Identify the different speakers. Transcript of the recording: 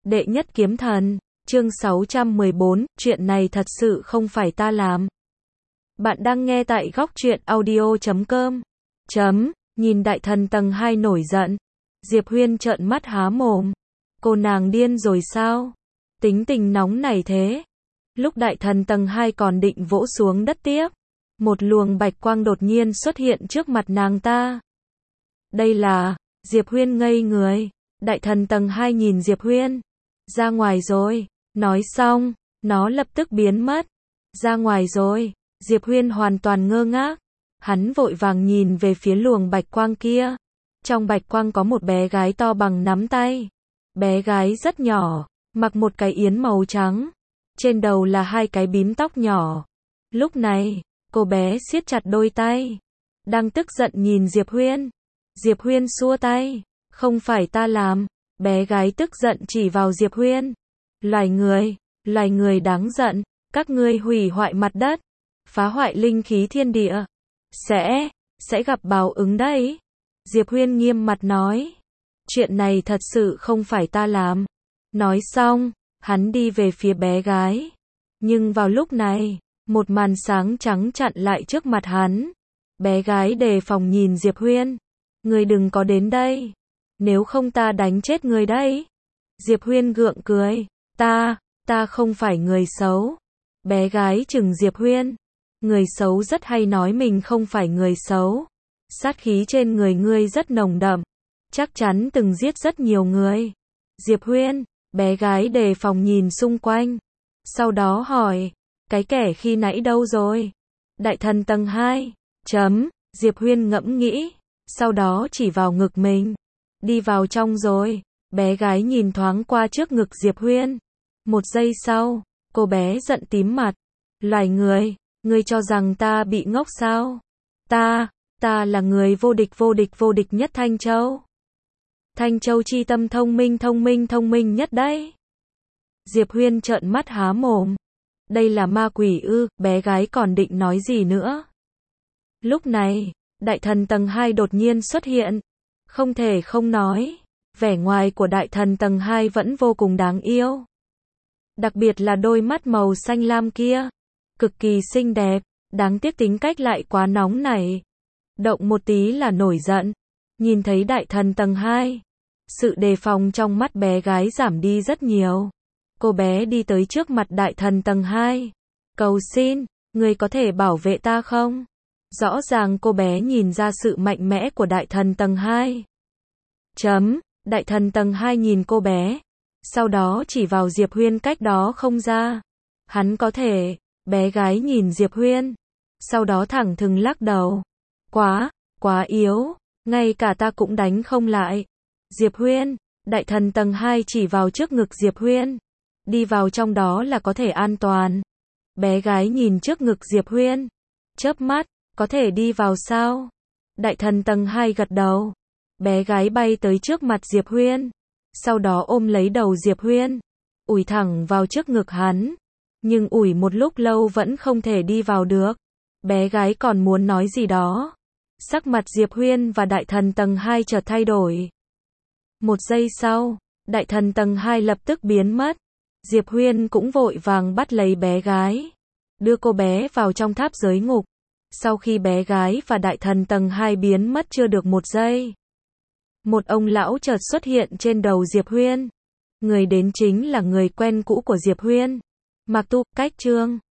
Speaker 1: Đệ nhất kiếm thần, chương 614, chuyện này thật sự không phải ta làm. Bạn đang nghe tại góc truyện audio.com. Nhìn đại thần tầng 2 nổi giận. Diệp Huyên trợn mắt há mồm. Cô nàng điên rồi sao? Tính tình nóng này thế. Lúc đại thần tầng 2 còn định vỗ xuống đất tiếp. Một luồng bạch quang đột nhiên xuất hiện trước mặt nàng ta. Đây là, Diệp Huyên ngây người. Đại thần tầng 2 nhìn Diệp Huyên. Ra ngoài rồi. Nói xong, nó lập tức biến mất. Ra ngoài rồi. Diệp Huyên hoàn toàn ngơ ngác. Hắn vội vàng nhìn về phía luồng bạch quang kia. Trong bạch quang có một bé gái to bằng nắm tay. Bé gái rất nhỏ, mặc một cái yếm màu trắng. Trên đầu là hai cái bím tóc nhỏ. Lúc này, cô bé siết chặt đôi tay. Đang tức giận nhìn Diệp Huyên. Diệp Huyên xua tay. Không phải ta làm. Bé gái tức giận chỉ vào Diệp Huyên. Loài người đáng giận. Các ngươi hủy hoại mặt đất. Phá hoại linh khí thiên địa. Sẽ gặp báo ứng đấy. Diệp Huyên nghiêm mặt nói. Chuyện này thật sự không phải ta làm. Nói xong, hắn đi về phía bé gái. Nhưng vào lúc này, một màn sáng trắng chặn lại trước mặt hắn. Bé gái đề phòng nhìn Diệp Huyên. Ngươi đừng có đến đây. Nếu không ta đánh chết ngươi đấy. Diệp Huyên gượng cười. Ta không phải người xấu. Bé gái chừng Diệp Huyên. Người xấu rất hay nói mình không phải người xấu. Sát khí trên người ngươi rất nồng đậm. Chắc chắn từng giết rất nhiều người. Diệp Huyên, bé gái đề phòng nhìn xung quanh. Sau đó hỏi, cái kẻ khi nãy đâu rồi? Đại thần tầng 2. Diệp Huyên ngẫm nghĩ. Sau đó chỉ vào ngực mình. Đi vào trong rồi. Bé gái nhìn thoáng qua trước ngực Diệp Huyên. Một giây sau, cô bé giận tím mặt. Loài người, ngươi cho rằng ta bị ngốc sao? Ta là người vô địch nhất Thanh Châu. Thanh Châu chi tâm thông minh nhất đấy. Diệp Huyên trợn mắt há mồm. Đây là ma quỷ ư? Bé gái còn định nói gì nữa. Lúc này, đại thần tầng 2 đột nhiên xuất hiện. Không thể không nói, vẻ ngoài của đại thần tầng 2 vẫn vô cùng đáng yêu. Đặc biệt là đôi mắt màu xanh lam kia. Cực kỳ xinh đẹp, đáng tiếc tính cách lại quá nóng nảy. Động một tí là nổi giận. Nhìn thấy đại thần tầng 2, sự đề phòng trong mắt bé gái giảm đi rất nhiều. Cô bé đi tới trước mặt đại thần tầng 2. Cầu xin, người có thể bảo vệ ta không? Rõ ràng cô bé nhìn ra sự mạnh mẽ của đại thần tầng 2. Đại thần tầng 2 nhìn cô bé. Sau đó chỉ vào Diệp Huyên cách đó không ra. Hắn có thể. Bé gái nhìn Diệp Huyên. Sau đó thẳng thừng lắc đầu. Quá yếu. Ngay cả ta cũng đánh không lại. Diệp Huyên. Đại thần tầng 2 chỉ vào trước ngực Diệp Huyên. Đi vào trong đó là có thể an toàn. Bé gái nhìn trước ngực Diệp Huyên. Chớp mắt. Có thể đi vào sao? Đại thần tầng 2 gật đầu. Bé gái bay tới trước mặt Diệp Huyên. Sau đó ôm lấy đầu Diệp Huyên. Ủi thẳng vào trước ngực hắn. Nhưng ủi một lúc lâu vẫn không thể đi vào được. Bé gái còn muốn nói gì đó. Sắc mặt Diệp Huyên và đại thần tầng 2 chợt thay đổi. Một giây sau, đại thần tầng 2 lập tức biến mất. Diệp Huyên cũng vội vàng bắt lấy bé gái. Đưa cô bé vào trong tháp giới ngục. Sau khi bé gái và đại thần tầng 2 biến mất chưa được một giây. Một ông lão chợt xuất hiện trên đầu Diệp Huyên. Người đến chính là người quen cũ của Diệp Huyên. Mạc Tu, Cách Trương.